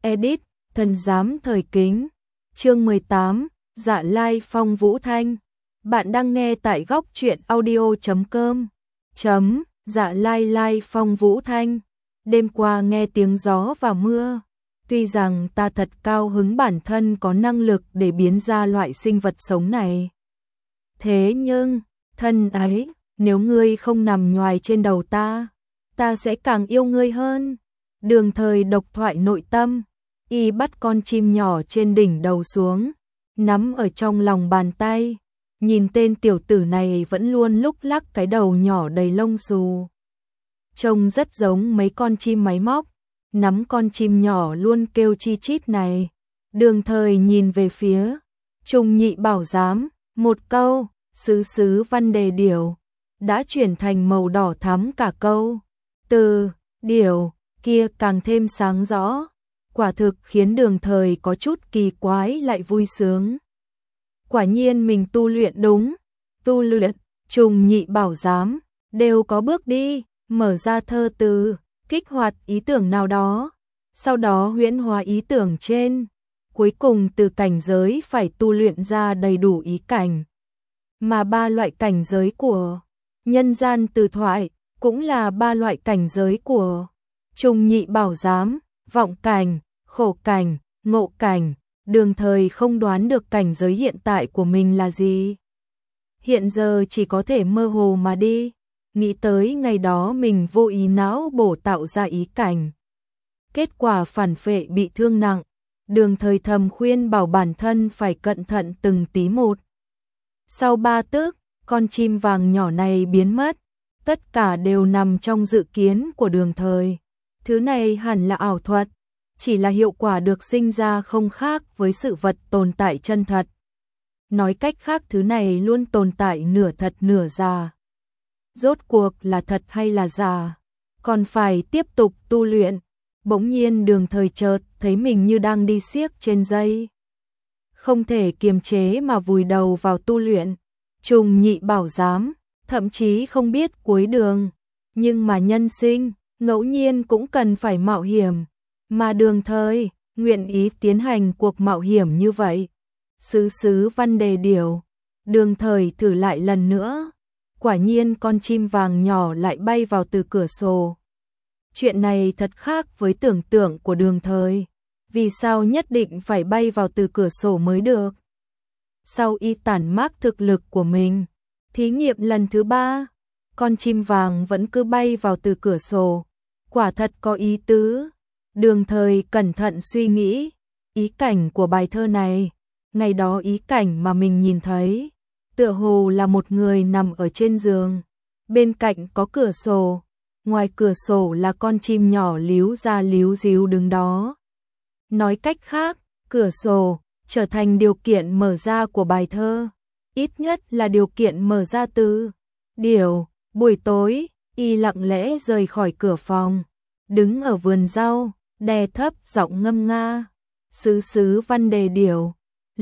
Edit, Thần Giám Thời Kính. Chương 18, Dạ Lai Phong Vũ Thanh. Bạn đang nghe tại góc truyện audio.com. Dạ Lai Phong Vũ Thanh. Đêm qua nghe tiếng gió và mưa. Tuy rằng ta thật cao hứng bản thân có năng lực để biến ra loại sinh vật sống này. Thế nhưng, thân ấy, nếu ngươi không nằm nhoài trên đầu ta sẽ càng yêu ngươi hơn. Đường Thời độc thoại nội tâm, y bắt con chim nhỏ trên đỉnh đầu xuống, nắm ở trong lòng bàn tay, nhìn tên tiểu tử này vẫn luôn lúc lắc cái đầu nhỏ đầy lông xù. Trông rất giống mấy con chim máy móc, nắm con chim nhỏ luôn kêu chi chít này. Đường Thời nhìn về phía Trung Nhị Bảo Giám, một câu, sứ văn đề điểu, đã chuyển thành màu đỏ thắm cả câu. Từ điểu kia càng thêm sáng rõ, quả thực khiến Đường Thời có chút kỳ quái lại vui sướng. Quả nhiên mình tu luyện đúng, tu luyện, Trung Nhị Bảo Giám, đều có bước đi, mở ra thơ từ, kích hoạt ý tưởng nào đó, sau đó huyễn hóa ý tưởng trên, cuối cùng từ cảnh giới phải tu luyện ra đầy đủ ý cảnh. Mà ba loại cảnh giới của nhân gian từ thoại, cũng là ba loại cảnh giới của Trung Nhị Bảo Giám, vọng cảnh, khổ cảnh, ngộ cảnh. Đường Thời không đoán được cảnh giới hiện tại của mình là gì. Hiện giờ chỉ có thể mơ hồ mà đi, nghĩ tới ngày đó mình vô ý não bổ tạo ra ý cảnh. Kết quả phản phệ bị thương nặng, Đường Thời thầm khuyên bảo bản thân phải cẩn thận từng tí một. Sau 3 tức, con chim vàng nhỏ này biến mất, tất cả đều nằm trong dự kiến của Đường Thời. Thứ này hẳn là ảo thuật, chỉ là hiệu quả được sinh ra không khác với sự vật tồn tại chân thật. Nói cách khác thứ này luôn tồn tại nửa thật nửa giả. Rốt cuộc là thật hay là giả? Còn phải tiếp tục tu luyện. Bỗng nhiên Đường Thời chợt thấy mình như đang đi xiếc trên dây. Không thể kiềm chế mà vùi đầu vào tu luyện. Trung Nhị Bảo Giám, thậm chí không biết cuối đường. Nhưng mà nhân sinh, ngẫu nhiên cũng cần phải mạo hiểm. Mà Đường Thời nguyện ý tiến hành cuộc mạo hiểm như vậy. Sứ văn đề điểu. Đường Thời thử lại lần nữa. Quả nhiên con chim vàng nhỏ lại bay vào từ cửa sổ. Chuyện này thật khác với tưởng tượng của Đường Thời. Vì sao nhất định phải bay vào từ cửa sổ mới được? Sau y tản mác thực lực của mình, thí nghiệm lần thứ 3, con chim vàng vẫn cứ bay vào từ cửa sổ. Quả thật có ý tứ. Đường Thời cẩn thận suy nghĩ, ý cảnh của bài thơ này, ngày đó ý cảnh mà mình nhìn thấy, tựa hồ là một người nằm ở trên giường, bên cạnh có cửa sổ, ngoài cửa sổ là con chim nhỏ líu ra líu díu đứng đó. Nói cách khác, cửa sổ trở thành điều kiện mở ra của bài thơ, ít nhất là điều kiện mở ra từ điểu. Buổi tối, y lặng lẽ rời khỏi cửa phòng, đứng ở vườn rau, đè thấp giọng ngâm nga, sứ văn đề điểu,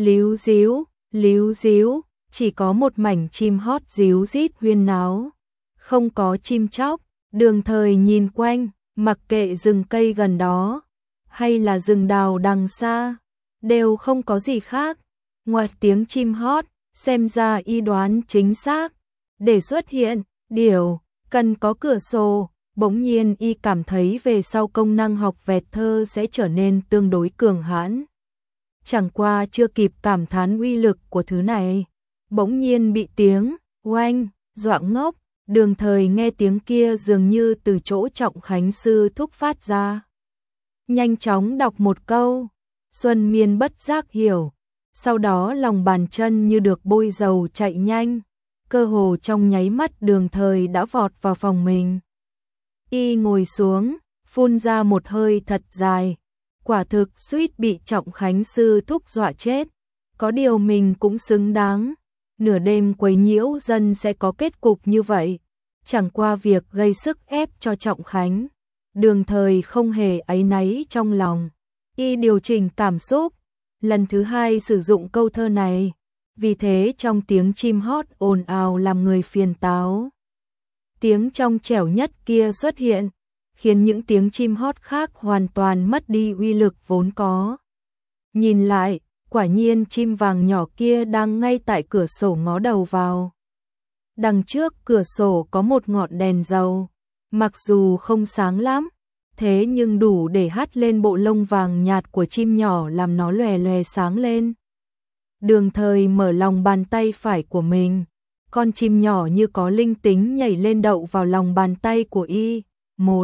líu díu, chỉ có một mảnh chim hót díu rít huyên náo, không có chim chóc. Đường Thời nhìn quanh, mặc kệ rừng cây gần đó, hay là rừng đào đằng xa, đều không có gì khác, ngoài tiếng chim hót, xem ra y đoán chính xác. Để xuất hiện điểu, cần có cửa sổ. Bỗng nhiên y cảm thấy về sau công năng học vẹt thơ sẽ trở nên tương đối cường hãn. Chẳng qua chưa kịp cảm thán uy lực của thứ này, bỗng nhiên bị tiếng oanh dọa ngốc. Đường Thời nghe tiếng kia dường như từ chỗ Trọng Khánh sư thúc phát ra. Nhanh chóng đọc một câu, Xuân Miên bất giác hiểu, sau đó lòng bàn chân như được bôi dầu chạy nhanh, cơ hồ trong nháy mắt Đường Thời đã vọt vào phòng mình. Y ngồi xuống, phun ra một hơi thật dài, quả thực suýt bị Trọng Khánh sư thúc dọa chết. Có điều mình cũng xứng đáng, nửa đêm quấy nhiễu dân sẽ có kết cục như vậy. Chẳng qua việc gây sức ép cho Trọng Khánh, Đường Thời không hề áy náy trong lòng. Y điều chỉnh cảm xúc, lần thứ 2 sử dụng câu thơ này, vì thế trong tiếng chim hót ồn ào làm người phiền táo. Tiếng trong trẻo nhất kia xuất hiện, khiến những tiếng chim hót khác hoàn toàn mất đi uy lực vốn có. Nhìn lại, quả nhiên chim vàng nhỏ kia đang ngay tại cửa sổ ngó đầu vào. Đằng trước cửa sổ có một ngọn đèn dầu, mặc dù không sáng lắm, thế nhưng đủ để hắt lên bộ lông vàng nhạt của chim nhỏ làm nó lòe lòe sáng lên. Đường Thời mở lòng bàn tay phải của mình, con chim nhỏ như có linh tính nhảy lên đậu vào lòng bàn tay của y. 1,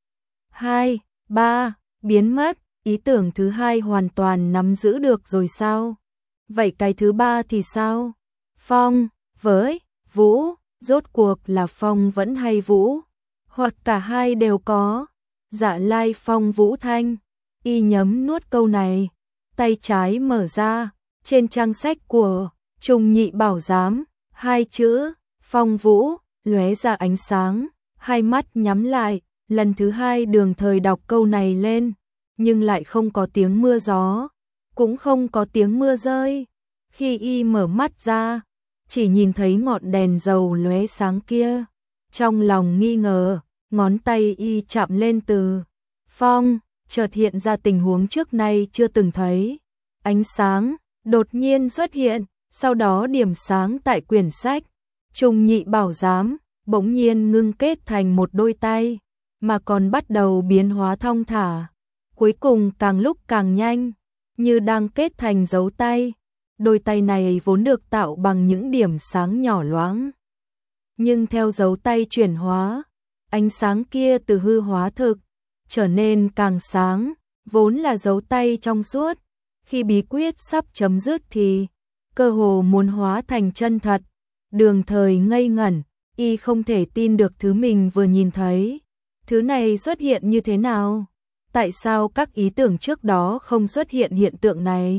2, 3, biến mất. Ý tưởng thứ hai hoàn toàn nắm giữ được rồi sao? Vậy cái thứ ba thì sao? Phong, với, vũ, rốt cuộc là phong vẫn hay vũ? Hoặc cả hai đều có? Dạ Lai Phong Vũ Thanh. Y nhấm nuốt câu này, tay trái mở ra, trên trang sách của Trung Nhị Bảo Giám, hai chữ Phong Vũ lóe ra ánh sáng, hai mắt nhắm lại, lần thứ hai Đường Thời đọc câu này lên, nhưng lại không có tiếng mưa gió, cũng không có tiếng mưa rơi. Khi y mở mắt ra, chỉ nhìn thấy ngọn đèn dầu lóe sáng kia, trong lòng nghi ngờ, ngón tay y chạm lên từ phong, chợt hiện ra tình huống trước nay chưa từng thấy. Ánh sáng đột nhiên xuất hiện, sau đó điểm sáng tại quyển sách Trung Nhị Bảo Giám bỗng nhiên ngưng kết thành một đôi tay, mà còn bắt đầu biến hóa thong thả, cuối cùng càng lúc càng nhanh, như đang kết thành dấu tay. Đôi tay này vốn được tạo bằng những điểm sáng nhỏ loáng, nhưng theo dấu tay chuyển hóa, ánh sáng kia từ hư hóa thực, trở nên càng sáng, vốn là dấu tay trong suốt. Khi bí quyết sắp chấm dứt thì cơ hồ muốn hóa thành chân thật. Đường Thời ngây ngẩn, y không thể tin được thứ mình vừa nhìn thấy. Thứ này xuất hiện như thế nào? Tại sao các ý tưởng trước đó không xuất hiện hiện tượng này?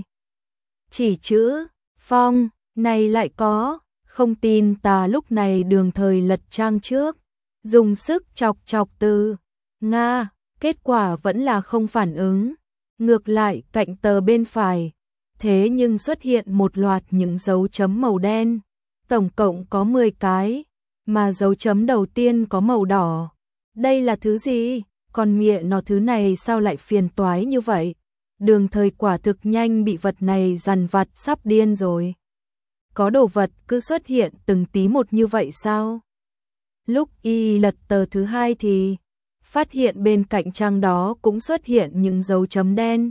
Chỉ chữ phong này lại có, không tin ta. Lúc này Đường Thời lật trang trước, dùng sức chọc chọc từ Nga, kết quả vẫn là không phản ứng. Ngược lại cạnh tờ bên phải, thế nhưng xuất hiện một loạt những dấu chấm màu đen, tổng cộng có 10 cái, mà dấu chấm đầu tiên có màu đỏ. Đây là thứ gì? Còn mẹ nó, thứ này sao lại phiền toái như vậy? Đường Thời quả thực nhanh bị vật này dằn vặt sắp điên rồi. Có đồ vật cứ xuất hiện từng tí một như vậy sao? Lúc y lật tờ thứ hai thì phát hiện bên cạnh trang đó cũng xuất hiện những dấu chấm đen.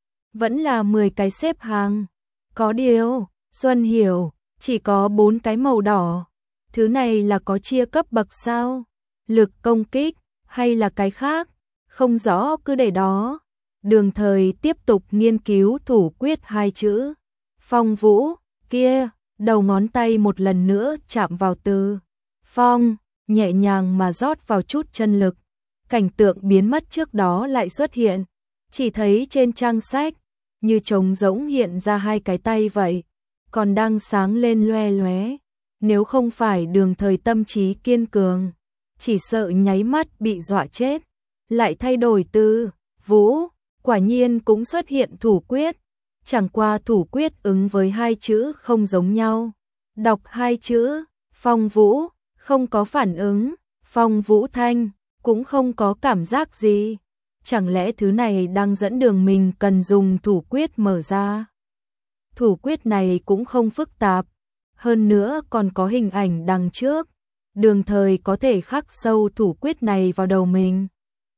Vẫn là 10 cái xếp hàng. Có điều, Xuân hiểu, chỉ có 4 cái màu đỏ. Thứ này là có chia cấp bậc sao? Lực công kích, hay là cái khác? Không rõ, cứ để đó. Đường Thời tiếp tục nghiên cứu thủ quyết hai chữ Phong Vũ kia, đầu ngón tay một lần nữa chạm vào từ phong, nhẹ nhàng mà rót vào chút chân lực. Cảnh tượng biến mất trước đó lại xuất hiện, chỉ thấy trên trang sách như trống rỗng hiện ra hai cái tay vậy, còn đang sáng lên loe loé. Nếu không phải Đường Thời tâm trí kiên cường, chỉ sợ nháy mắt bị dọa chết. Lại thay đổi từ vũ, quả nhiên cũng xuất hiện thủ quyết, chẳng qua thủ quyết ứng với hai chữ không giống nhau. Đọc hai chữ Phong Vũ không có phản ứng, Phong Vũ Thanh cũng không có cảm giác gì. Chẳng lẽ thứ này đang dẫn đường mình cần dùng thủ quyết mở ra? Thủ quyết này cũng không phức tạp, hơn nữa còn có hình ảnh đằng trước. Đường Thời có thể khắc sâu thủ quyết này vào đầu mình,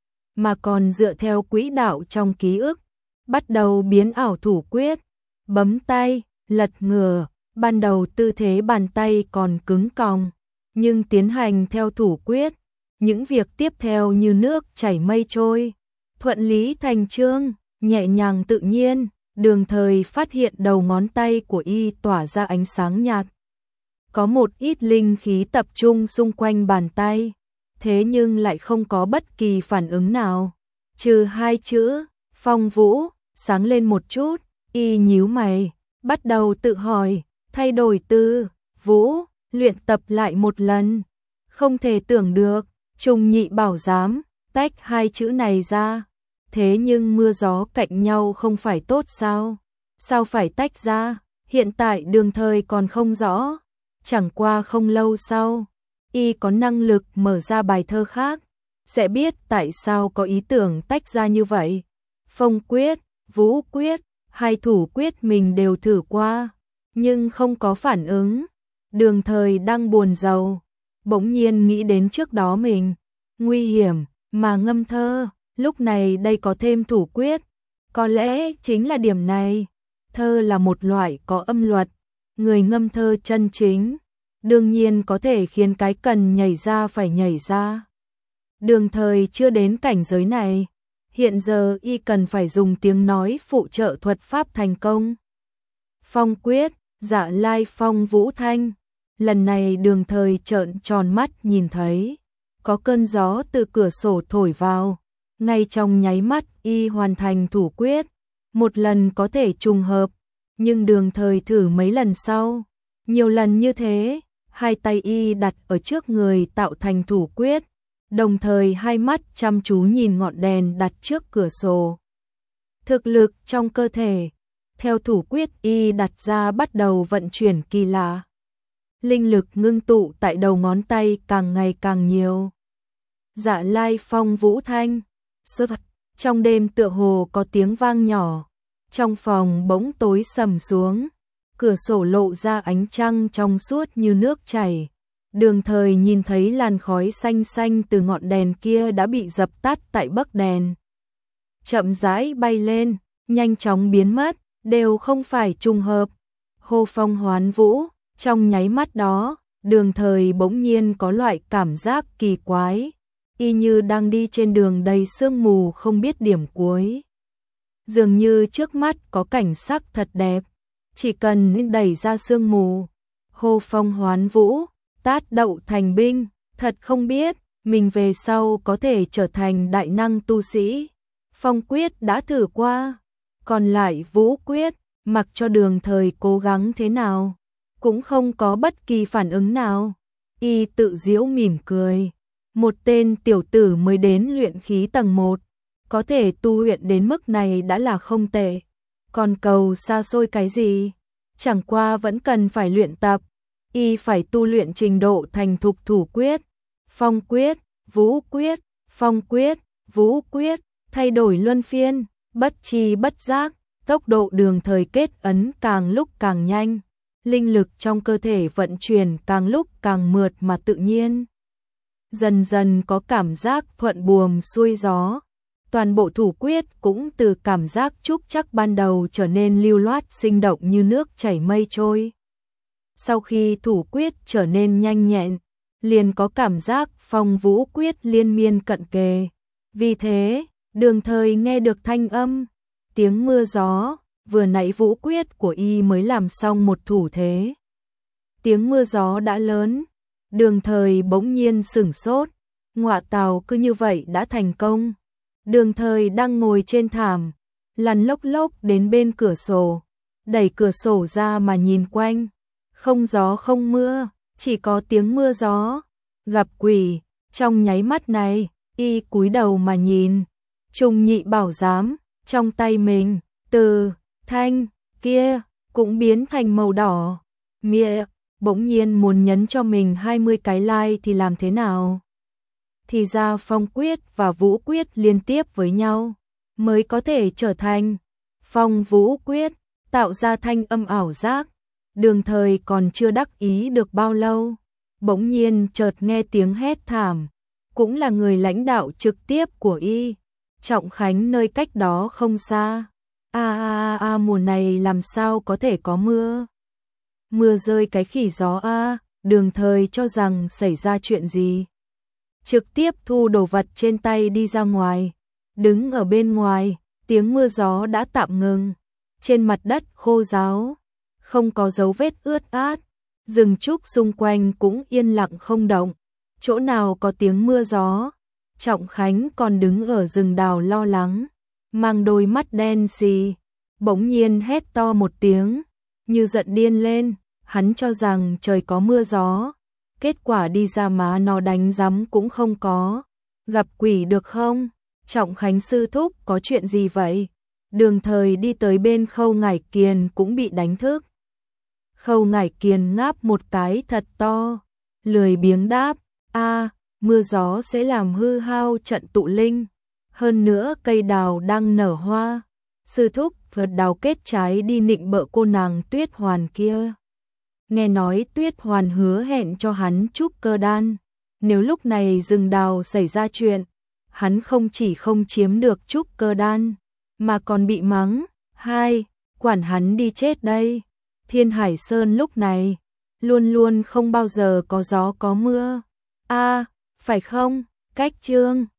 mà còn dựa theo quỹ đạo trong ký ức, bắt đầu biến ảo thủ quyết. Bấm tay, lật ngửa, ban đầu tư thế bàn tay còn cứng còng, nhưng tiến hành theo thủ quyết, những việc tiếp theo như nước chảy mây trôi, thuận lý thành chương, nhẹ nhàng tự nhiên. Đường Thời phát hiện đầu ngón tay của y tỏa ra ánh sáng nhạt, có một ít linh khí tập trung xung quanh bàn tay, thế nhưng lại không có bất kỳ phản ứng nào, trừ hai chữ Phong Vũ sáng lên một chút. Y nhíu mày, bắt đầu tự hỏi, thay đổi từ vũ, luyện tập lại một lần. Không thể tưởng được, Trung Nhị Bảo Giám tách hai chữ này ra, thế nhưng mưa gió cạnh nhau không phải tốt sao? Sao phải tách ra? Hiện tại Đường Thời còn không rõ. Chẳng qua không lâu sau, y có năng lực mở ra bài thơ khác, sẽ biết tại sao có ý tưởng tách ra như vậy. Phong quyết, vũ quyết, hai thủ quyết mình đều thử qua, nhưng không có phản ứng. Đường Thời đang buồn rầu, bỗng nhiên nghĩ đến trước đó mình nguy hiểm mà ngâm thơ, lúc này đây có thêm thủ quyết, có lẽ chính là điểm này. Thơ là một loại có âm luật, người ngâm thơ chân chính, đương nhiên có thể khiến cái cần nhảy ra phải nhảy ra. Đường Thời chưa đến cảnh giới này, hiện giờ y cần phải dùng tiếng nói phụ trợ thuật pháp thành công. Phong quyết, Dạ Lai Phong Vũ Thanh. Lần này Đường Thời trợn tròn mắt nhìn thấy có cơn gió từ cửa sổ thổi vào, ngay trong nháy mắt y hoàn thành thủ quyết. Một lần có thể trùng hợp, nhưng Đường Thời thử mấy lần sau, nhiều lần như thế, hai tay y đặt ở trước người tạo thành thủ quyết, đồng thời hai mắt chăm chú nhìn ngọn đèn đặt trước cửa sổ. Thực lực trong cơ thể, theo thủ quyết y đặt ra bắt đầu vận chuyển kỳ lạ. Linh lực ngưng tụ tại đầu ngón tay càng ngày càng nhiều. Dạ Lai Phong Vũ Thanh. Trong đêm tựa hồ có tiếng vang nhỏ. Trong phòng bỗng tối sầm xuống. Cửa sổ lộ ra ánh trăng trong suốt như nước chảy. Đường Thời nhìn thấy làn khói xanh xanh từ ngọn đèn kia đã bị dập tắt tại bấc đèn. Chậm rãi bay lên, nhanh chóng biến mất, đều không phải trùng hợp. Hô phong hoán vũ, trong nháy mắt đó, Đường Thời bỗng nhiên có loại cảm giác kỳ quái, y như đang đi trên đường đầy sương mù không biết điểm cuối. Dường như trước mắt có cảnh sắc thật đẹp, chỉ cần đẩy ra sương mù. Hô phong hoán vũ, tát đậu thành binh, thật không biết mình về sau có thể trở thành đại năng tu sĩ. Phong quyết đã thử qua, còn lại vũ quyết, mặc cho Đường Thời cố gắng thế nào, cũng không có bất kỳ phản ứng nào. Y tự giễu mỉm cười, một tên tiểu tử mới đến luyện khí tầng 1, có thể tu luyện đến mức này đã là không tệ, còn cầu xa xôi cái gì, chẳng qua vẫn cần phải luyện tập. Y phải tu luyện trình độ thành thục thủ quyết, phong quyết, vũ quyết, phong quyết, vũ quyết, thay đổi luân phiên, bất tri bất giác, tốc độ Đường Thời kết ấn càng lúc càng nhanh, linh lực trong cơ thể vận chuyển càng lúc càng mượt mà tự nhiên. Dần dần có cảm giác thuận buồm xuôi gió, toàn bộ thủ quyết cũng từ cảm giác trúc chắc ban đầu trở nên lưu loát sinh động như nước chảy mây trôi. Sau khi thủ quyết trở nên nhanh nhẹn, liền có cảm giác phong vũ quyết liên miên cận kề. Vì thế, Đường Thời nghe được thanh âm, tiếng mưa gió, vừa nãy vũ quyết của y mới làm xong một thủ thế. Tiếng mưa gió đã lớn, Đường Thời bỗng nhiên sửng sốt, ngọa tào cứ như vậy đã thành công. Đường Thời đang ngồi trên thảm, lăn lốc lốc đến bên cửa sổ, đẩy cửa sổ ra mà nhìn quanh. Không gió không mưa, chỉ có tiếng mưa gió. Gặp quỷ, trong nháy mắt này, y cúi đầu mà nhìn. Trùng Nhị Bảo Giám, trong tay mình, từ thanh kia cũng biến thành màu đỏ. Mẹ, bỗng nhiên muốn nhấn cho mình 20 cái like thì làm thế nào? Thì ra phong quyết và vũ quyết liên tiếp với nhau mới có thể trở thành phong vũ quyết, tạo ra thanh âm ảo giác. Đường Thời còn chưa đắc ý được bao lâu, bỗng nhiên chợt nghe tiếng hét thảm, cũng là người lãnh đạo trực tiếp của y, Trọng Khánh nơi cách đó không xa. Mùa này làm sao có thể có mưa? Mưa rơi cái khỉ gió a. Đường Thời cho rằng xảy ra chuyện gì, trực tiếp thu đồ vật trên tay đi ra ngoài. Đứng ở bên ngoài, tiếng mưa gió đã tạm ngừng, trên mặt đất khô ráo, không có dấu vết ướt át, rừng trúc xung quanh cũng yên lặng không động, chỗ nào có tiếng mưa gió. Trọng Khánh còn đứng ở rừng đào lo lắng, mang đôi mắt đen xì, bỗng nhiên hét to một tiếng, như giận điên lên, hắn cho rằng trời có mưa gió, kết quả đi ra má nó đánh rắm cũng không có. Gặp quỷ được không? Trọng Khánh sư thúc có chuyện gì vậy? Đường Thời đi tới bên Khâu Ngải Kiền cũng bị đánh thức. Khâu Ngải Kiền ngáp một cái thật to, lười biếng đáp, mưa gió sẽ làm hư hao trận tụ linh. Hơn nữa cây đào đang nở hoa, sư thúc vượt đào kết trái đi nịnh bợ cô nàng Tuyết Hoàn kia. Nghe nói Tuyết Hoàn hứa hẹn cho hắn trúc cơ đan, nếu lúc này rừng đào xảy ra chuyện, hắn không chỉ không chiếm được trúc cơ đan, mà còn bị mắng. Hai, quản hắn đi chết đây. Thiên Hải Sơn lúc này luôn luôn không bao giờ có gió có mưa. A, phải không? Cách chương